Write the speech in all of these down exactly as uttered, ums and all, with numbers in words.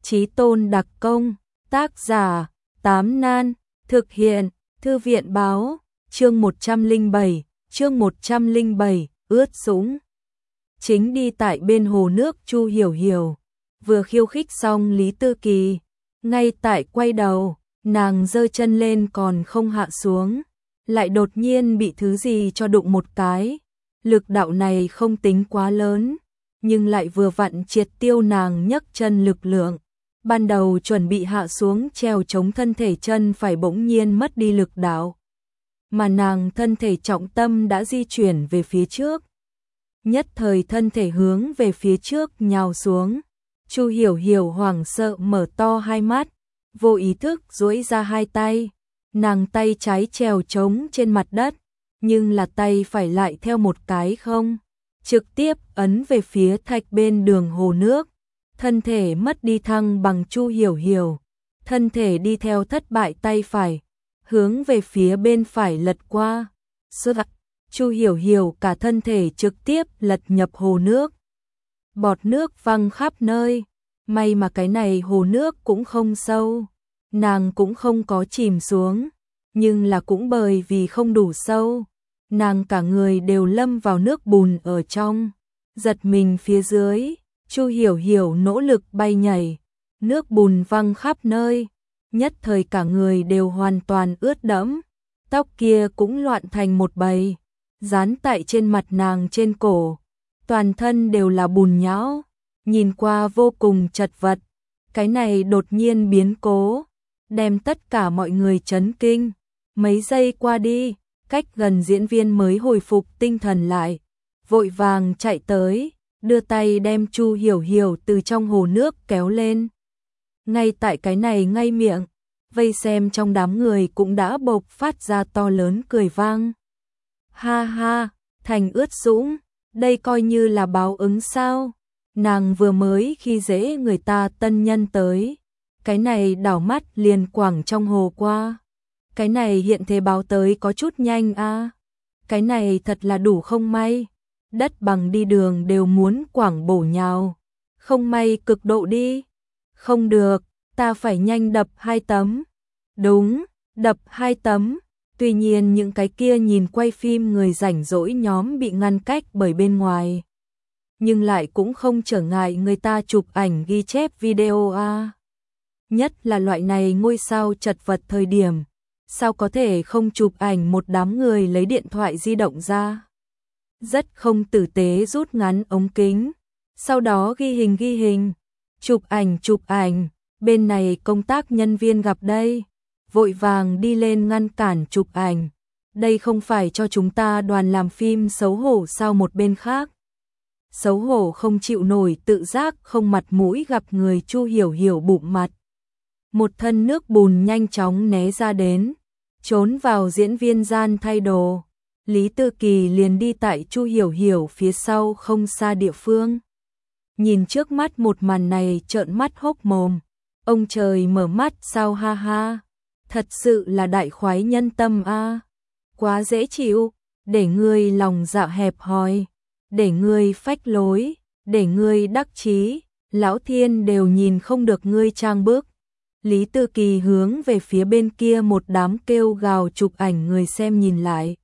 Chí Tôn đặc công, tác giả, Tám Nan, thực hiện, Thư viện báo, chương một trăm lẻ bảy, chương một trăm lẻ bảy, ướt sũng. Chính đi tại bên hồ nước Chu Hiểu Hiểu, vừa khiêu khích xong Lý Tư Kỳ, ngay tại quay đầu, nàng giơ chân lên còn không hạ xuống, lại đột nhiên bị thứ gì cho đụng một cái. Lực đạo này không tính quá lớn, nhưng lại vừa vặn triệt tiêu nàng nhấc chân lực lượng. Ban đầu chuẩn bị hạ xuống trèo chống thân thể chân phải bỗng nhiên mất đi lực đạo, mà nàng thân thể trọng tâm đã di chuyển về phía trước. Nhất thời thân thể hướng về phía trước nhào xuống. Chu Hiểu Hiểu hoảng sợ mở to hai mắt, vô ý thức duỗi ra hai tay. Nàng tay trái trèo chống trên mặt đất, nhưng là tay phải lại theo một cái không, trực tiếp ấn về phía thạch bên đường hồ nước. Thân thể mất đi thăng bằng Chu Hiểu Hiểu, thân thể đi theo thất bại tay phải, hướng về phía bên phải lật qua. Sơ Chu Hiểu Hiểu cả thân thể trực tiếp lật nhập hồ nước. Bọt nước văng khắp nơi, may mà cái này hồ nước cũng không sâu, nàng cũng không có chìm xuống, nhưng là cũng bởi vì không đủ sâu, nàng cả người đều lâm vào nước bùn ở trong. Giật mình phía dưới, Chu Hiểu Hiểu nỗ lực bay nhảy, nước bùn văng khắp nơi, nhất thời cả người đều hoàn toàn ướt đẫm, tóc kia cũng loạn thành một bầy, dán tại trên mặt nàng trên cổ, toàn thân đều là bùn nhão, nhìn qua vô cùng chật vật. Cái này đột nhiên biến cố, đem tất cả mọi người chấn kinh. Mấy giây qua đi, cách gần diễn viên mới hồi phục tinh thần lại, vội vàng chạy tới, đưa tay đem Chu Hiểu Hiểu từ trong hồ nước kéo lên. Ngay tại cái này ngay miệng, vây xem trong đám người cũng đã bộc phát ra to lớn cười vang. Ha ha, thành ướt sũng, đây coi như là báo ứng sao? Nàng vừa mới khi dễ người ta tân nhân tới, cái này đảo mắt liền quẳng trong hồ qua. Cái này hiện thế báo tới có chút nhanh a. À. Cái này thật là đủ không may. Đất bằng đi đường đều muốn quảng bổ nhào. Không may cực độ đi. Không được, ta phải nhanh đập hai tấm. Đúng, đập hai tấm. Tuy nhiên những cái kia nhìn quay phim người rảnh rỗi nhóm bị ngăn cách bởi bên ngoài. Nhưng lại cũng không trở ngại người ta chụp ảnh ghi chép video a. À. Nhất là loại này ngôi sao chật vật thời điểm. Sao có thể không chụp ảnh một đám người lấy điện thoại di động ra. Rất không tử tế rút ngắn ống kính. Sau đó ghi hình ghi hình. Chụp ảnh chụp ảnh. Bên này công tác nhân viên gặp đây. Vội vàng đi lên ngăn cản chụp ảnh. Đây không phải cho chúng ta đoàn làm phim xấu hổ sao một bên khác. Xấu hổ không chịu nổi tự giác không mặt mũi gặp người Chu Hiểu Hiểu bụng mặt. Một thân nước bùn nhanh chóng né ra đến. Trốn vào diễn viên gian thay đồ. Lý Tư Kỳ liền đi tại Chu Hiểu Hiểu phía sau không xa địa phương. Nhìn trước mắt một màn này trợn mắt hốc mồm. Ông trời mở mắt sao ha ha. Thật sự là đại khoái nhân tâm a. À. Quá dễ chịu. Để ngươi lòng dạ hẹp hòi. Để ngươi phách lối. Để ngươi đắc chí. Lão thiên đều nhìn không được ngươi trang bước. Lý Tư Kỳ hướng về phía bên kia một đám kêu gào chụp ảnh người xem nhìn lại.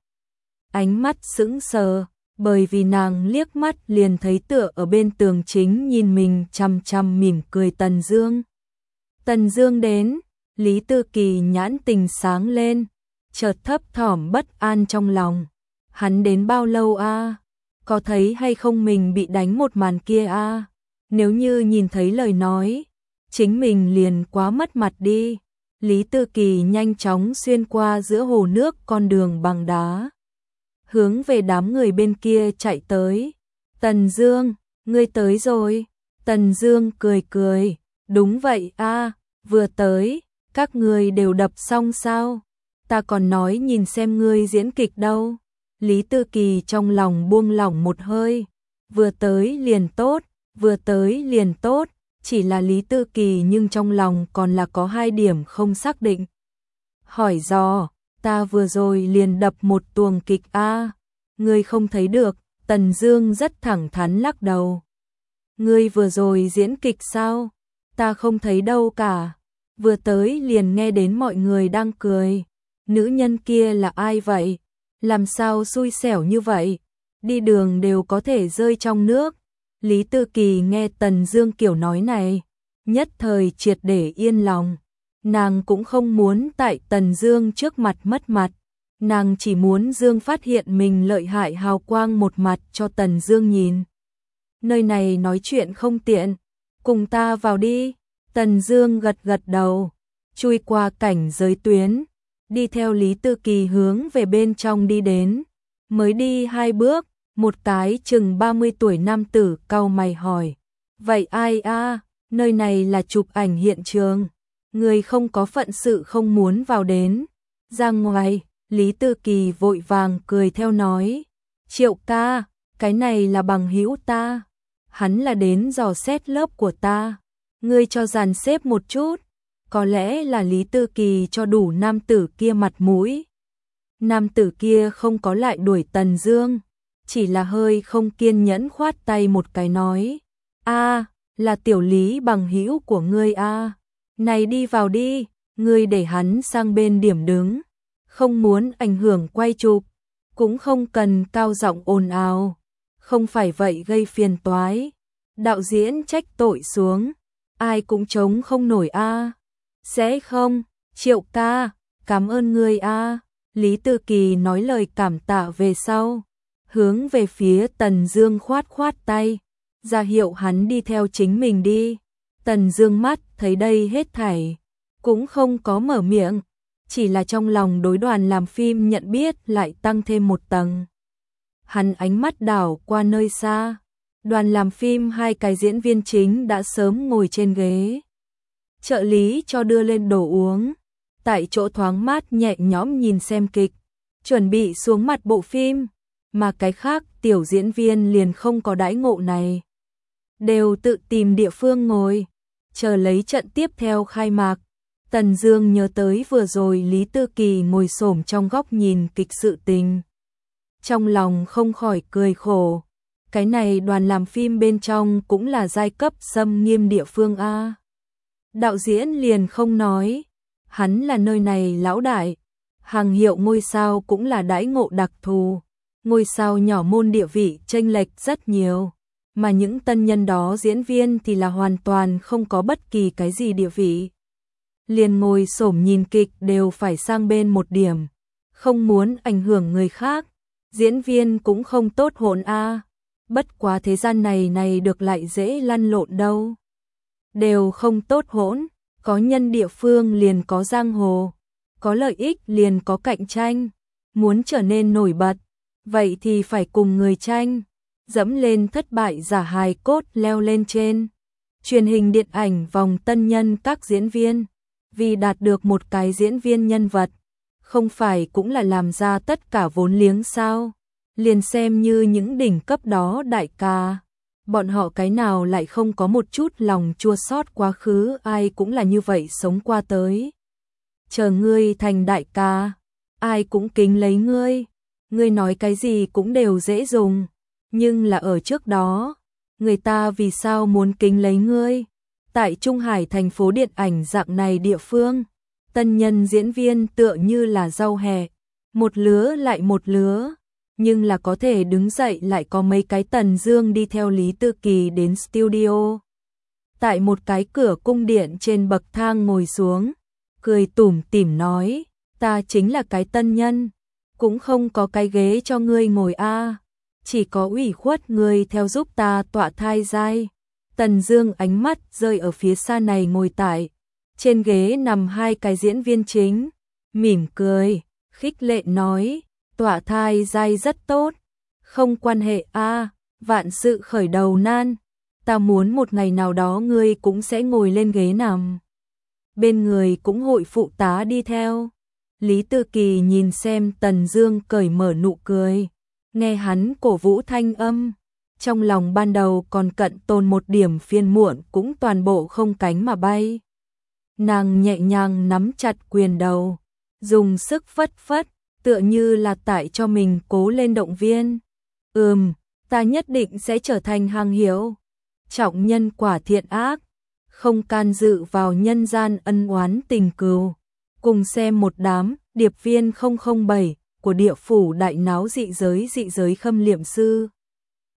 Ánh mắt sững sờ, bởi vì nàng liếc mắt liền thấy tựa ở bên tường chính nhìn mình chăm chăm mỉm cười Tần Dương. Tần Dương đến, Lý Tư Kỳ nhãn tình sáng lên, chợt thấp thỏm bất an trong lòng. Hắn đến bao lâu a? À? Có thấy hay không mình bị đánh một màn kia a? À? Nếu như nhìn thấy lời nói, chính mình liền quá mất mặt đi. Lý Tư Kỳ nhanh chóng xuyên qua giữa hồ nước con đường bằng đá, hướng về đám người bên kia chạy tới. Tần Dương, ngươi tới rồi. Tần Dương cười cười, đúng vậy a, à, vừa tới, các ngươi đều đập xong sao? Ta còn nói nhìn xem ngươi diễn kịch đâu. Lý Tư Kỳ trong lòng buông lỏng một hơi, vừa tới liền tốt, vừa tới liền tốt. Chỉ là Lý Tư Kỳ nhưng trong lòng còn là có hai điểm không xác định. Hỏi dò, ta vừa rồi liền đập một tuồng kịch a, à, ngươi không thấy được? Tần Dương rất thẳng thắn lắc đầu. Ngươi vừa rồi diễn kịch sao? ta không thấy đâu cả. Vừa tới liền nghe đến mọi người đang cười. Nữ nhân kia là ai vậy? Làm sao xui xẻo như vậy? Đi đường đều có thể rơi trong nước. Lý Tư Kỳ nghe Tần Dương kiểu nói này, nhất thời triệt để yên lòng. Nàng cũng không muốn tại Tần Dương trước mặt mất mặt. Nàng chỉ muốn Dương phát hiện mình lợi hại hào quang một mặt cho Tần Dương nhìn. Nơi này nói chuyện không tiện, cùng ta vào đi. Tần Dương gật gật đầu, chui qua cảnh giới tuyến, đi theo Lý Tư Kỳ hướng về bên trong đi đến. Mới đi hai bước, một cái chừng ba mươi tuổi nam tử cau mày hỏi: "Vậy ai a? Nơi này là chụp ảnh hiện trường, người không có phận sự không muốn vào đến, ra ngoài." Lý Tư Kỳ vội vàng cười theo nói: "Triệu ca, cái này là bằng hữu ta, hắn là đến dò xét lớp của ta, ngươi cho dàn xếp một chút." Có lẽ là Lý Tư Kỳ cho đủ nam tử kia mặt mũi. Nam tử kia không có lại đuổi Tần Dương, chỉ là hơi không kiên nhẫn khoát tay một cái nói: "A, là tiểu Lý bằng hữu của ngươi a. Này đi vào đi, ngươi để hắn sang bên điểm đứng, không muốn ảnh hưởng quay chụp, cũng không cần cao giọng ồn ào, không phải vậy gây phiền toái." Đạo diễn trách tội xuống: "Ai cũng chống không nổi a." "Sẽ không, Triệu ca, cảm ơn ngươi a." Lý Tư Kỳ nói lời cảm tạ về sau, hướng về phía Tần Dương khoát khoát tay, ra hiệu hắn đi theo chính mình đi. Tần Dương mắt thấy đây hết thảy, cũng không có mở miệng, chỉ là trong lòng đối đoàn làm phim nhận biết lại tăng thêm một tầng. Hắn ánh mắt đảo qua nơi xa, đoàn làm phim hai cái diễn viên chính đã sớm ngồi trên ghế. Trợ lý cho đưa lên đồ uống, tại chỗ thoáng mát nhẹ nhõm nhìn xem kịch, chuẩn bị xuống mặt bộ phim, mà cái khác tiểu diễn viên liền không có đãi ngộ này, đều tự tìm địa phương ngồi, chờ lấy trận tiếp theo khai mạc. Tần Dương nhớ tới vừa rồi Lý Tư Kỳ ngồi xổm trong góc nhìn kịch sự tình, trong lòng không khỏi cười khổ. Cái này đoàn làm phim bên trong cũng là giai cấp xâm nghiêm địa phương a. Đạo diễn liền không nói, hắn là nơi này lão đại, hàng hiệu ngôi sao cũng là đãi ngộ đặc thù, ngôi sao nhỏ môn địa vị chênh lệch rất nhiều, mà những tân nhân đó diễn viên thì là hoàn toàn không có bất kỳ cái gì địa vị. Liền ngồi xổm nhìn kịch đều phải sang bên một điểm, không muốn ảnh hưởng người khác, diễn viên cũng không tốt hỗn a. Bất quá thế gian này này được lại dễ lăn lộn đâu. Đều không tốt hỗn, có nhân địa phương liền có giang hồ, có lợi ích liền có cạnh tranh, muốn trở nên nổi bật, vậy thì phải cùng người tranh, dẫm lên thất bại giả hài cốt leo lên trên. Truyền hình điện ảnh vòng tân nhân các diễn viên, vì đạt được một cái diễn viên nhân vật, không phải cũng là làm ra tất cả vốn liếng sao? Liền xem như những đỉnh cấp đó đại ca, bọn họ cái nào lại không có một chút lòng chua xót quá khứ, ai cũng là như vậy sống qua tới. Chờ ngươi thành đại ca, ai cũng kính lấy ngươi, ngươi nói cái gì cũng đều dễ dùng, nhưng là ở trước đó, người ta vì sao muốn kính lấy ngươi? Tại Trung Hải thành phố điện ảnh dạng này địa phương, tân nhân diễn viên tựa như là rau hẹ, một lứa lại một lứa. Nhưng là có thể đứng dậy lại có mấy cái Tần Dương đi theo Lý Tư Kỳ đến studio. Tại một cái cửa cung điện trên bậc thang ngồi xuống, cười tủm tỉm nói: "Ta chính là cái tân nhân, cũng không có cái ghế cho ngươi ngồi a, chỉ có ủy khuất ngươi theo giúp ta tọa thai giai." Tần Dương ánh mắt rơi ở phía xa này ngồi tại trên ghế nằm hai cái diễn viên chính, mỉm cười, khích lệ nói: "Tọa thai giai rất tốt, không quan hệ a, vạn sự khởi đầu nan, ta muốn một ngày nào đó ngươi cũng sẽ ngồi lên ghế nằm, bên người cũng hội phụ tá đi theo." Lý Tư Kỳ nhìn xem Tần Dương cởi mở nụ cười, nghe hắn cổ vũ thanh âm, trong lòng ban đầu còn cận tồn một điểm phiền muộn cũng toàn bộ không cánh mà bay. Nàng nhẹ nhàng nắm chặt quyền đầu, dùng sức phất phất, tựa như là tại cho mình cố lên động viên. "Ừm, ta nhất định sẽ trở thành hàng hiệu, trọng nhân quả thiện ác, không can dự vào nhân gian ân oán tình cừu. Cùng xem một đám điệp viên không không bảy của địa phủ đại náo dị giới dị giới khâm liệm sư.